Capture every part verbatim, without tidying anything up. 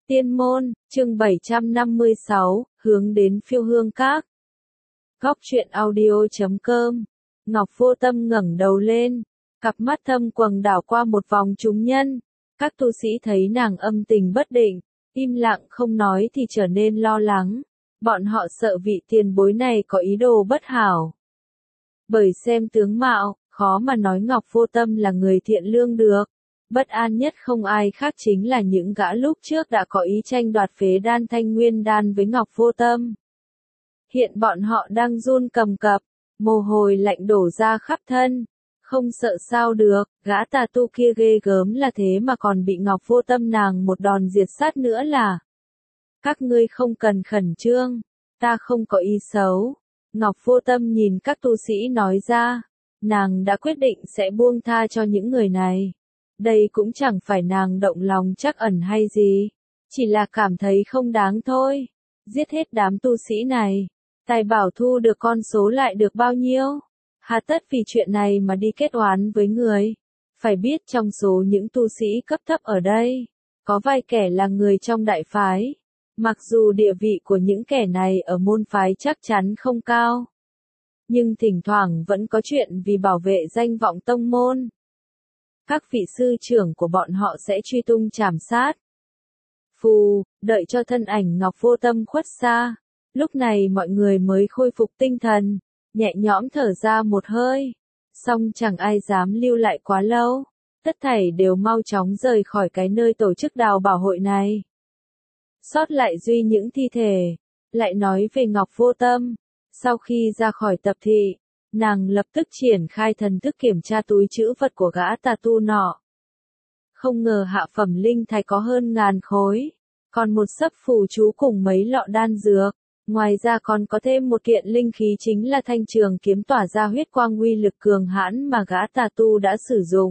Tiên môn, chương bảy trăm năm mươi sáu, hướng đến phiêu hương các. Góc truyện audio chấm com. Ngọc Vô Tâm ngẩng đầu lên, cặp mắt thâm quầng đảo qua một vòng chúng nhân. Các tu sĩ thấy nàng âm tình bất định, im lặng không nói thì trở nên lo lắng. Bọn họ sợ vị tiền bối này có ý đồ bất hảo. Bởi xem tướng mạo, khó mà nói Ngọc Vô Tâm là người thiện lương được. Bất an nhất không ai khác chính là những gã lúc trước đã có ý tranh đoạt phế đan Thanh Nguyên đan với Ngọc Vô Tâm. Hiện bọn họ đang run cầm cập, mồ hôi lạnh đổ ra khắp thân. Không sợ sao được, gã tà tu kia ghê gớm là thế mà còn bị Ngọc Vô Tâm nàng một đòn diệt sát nữa là. Các ngươi không cần khẩn trương, ta không có ý xấu. Ngọc Vô Tâm nhìn các tu sĩ nói ra, nàng đã quyết định sẽ buông tha cho những người này. Đây cũng chẳng phải nàng động lòng trắc ẩn hay gì, chỉ là cảm thấy không đáng thôi. Giết hết đám tu sĩ này, tài bảo thu được con số lại được bao nhiêu? Hà tất vì chuyện này mà đi kết oán với người. Phải biết trong số những tu sĩ cấp thấp ở đây, có vài kẻ là người trong đại phái. Mặc dù địa vị của những kẻ này ở môn phái chắc chắn không cao, nhưng thỉnh thoảng vẫn có chuyện vì bảo vệ danh vọng tông môn. Các vị sư trưởng của bọn họ sẽ truy tung trảm sát. Phù, đợi cho thân ảnh Ngọc Vô Tâm khuất xa. Lúc này mọi người mới khôi phục tinh thần, nhẹ nhõm thở ra một hơi. Song chẳng ai dám lưu lại quá lâu. Tất thảy đều mau chóng rời khỏi cái nơi tổ chức đào bảo hội này. Sót lại duy những thi thể. Lại nói về Ngọc Vô Tâm. Sau khi ra khỏi tập thị, nàng lập tức triển khai thần thức kiểm tra túi trữ vật của gã tà tu nọ. Không ngờ hạ phẩm linh thạch có hơn ngàn khối, còn một sấp phù chú cùng mấy lọ đan dược. Ngoài ra còn có thêm một kiện linh khí chính là thanh trường kiếm tỏa ra huyết quang uy lực cường hãn mà gã tà tu đã sử dụng.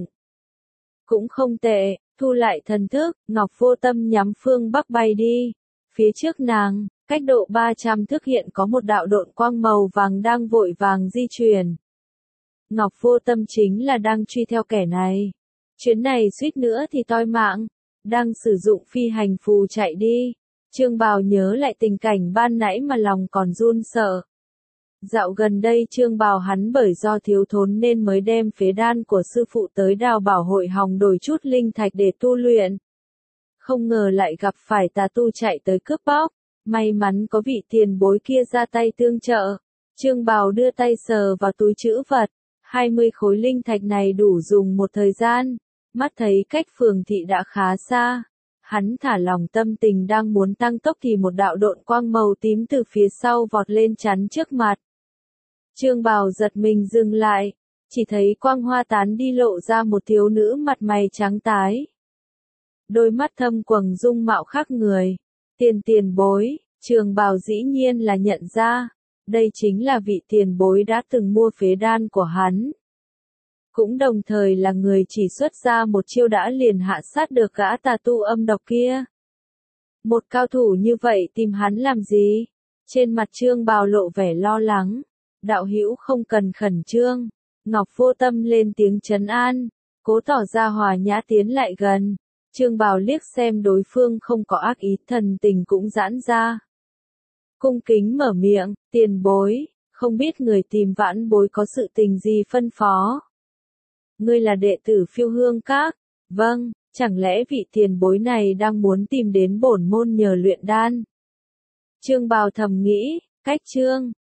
Cũng không tệ, thu lại thần thức, Ngọc Vô Tâm nhắm phương bắc bay đi. Phía trước nàng, cách độ ba trăm thước hiện có một đạo độn quang màu vàng đang vội vàng di chuyển. Ngọc Vô Tâm chính là đang truy theo kẻ này. Chuyến này suýt nữa thì toi mạng, đang sử dụng phi hành phù chạy đi. Trương Bào nhớ lại tình cảnh ban nãy mà lòng còn run sợ. Dạo gần đây Trương Bào hắn bởi do thiếu thốn nên mới đem phế đan của sư phụ tới đào bảo hội hòng đổi chút linh thạch để tu luyện. Không ngờ lại gặp phải tà tu chạy tới cướp bóc. May mắn có vị tiền bối kia ra tay tương trợ. Trương Bào đưa tay sờ vào túi trữ vật. hai mươi khối linh thạch này đủ dùng một thời gian. Mắt thấy cách phường thị đã khá xa. Hắn thả lòng tâm tình đang muốn tăng tốc thì một đạo độn quang màu tím từ phía sau vọt lên chắn trước mặt. Trương Bào giật mình dừng lại. Chỉ thấy quang hoa tán đi lộ ra một thiếu nữ mặt mày trắng tái. Đôi mắt thâm quầng dung mạo khác người. Tiền tiền bối, Trường Bào dĩ nhiên là nhận ra, đây chính là vị tiền bối đã từng mua phế đan của hắn. Cũng đồng thời là người chỉ xuất ra một chiêu đã liền hạ sát được gã tà tu âm độc kia. Một cao thủ như vậy tìm hắn làm gì? Trên mặt Trương Bào lộ vẻ lo lắng. Đạo hữu không cần khẩn trương. Ngọc Vô Tâm lên tiếng trấn an, cố tỏ ra hòa nhã tiến lại gần. Trương Bào liếc xem đối phương không có ác ý, thần tình cũng giãn ra. Cung kính mở miệng, tiền bối, không biết người tìm vãn bối có sự tình gì phân phó. Ngươi là đệ tử phiêu hương các, vâng, chẳng lẽ vị tiền bối này đang muốn tìm đến bổn môn nhờ luyện đan. Trương Bào thầm nghĩ, cách trương,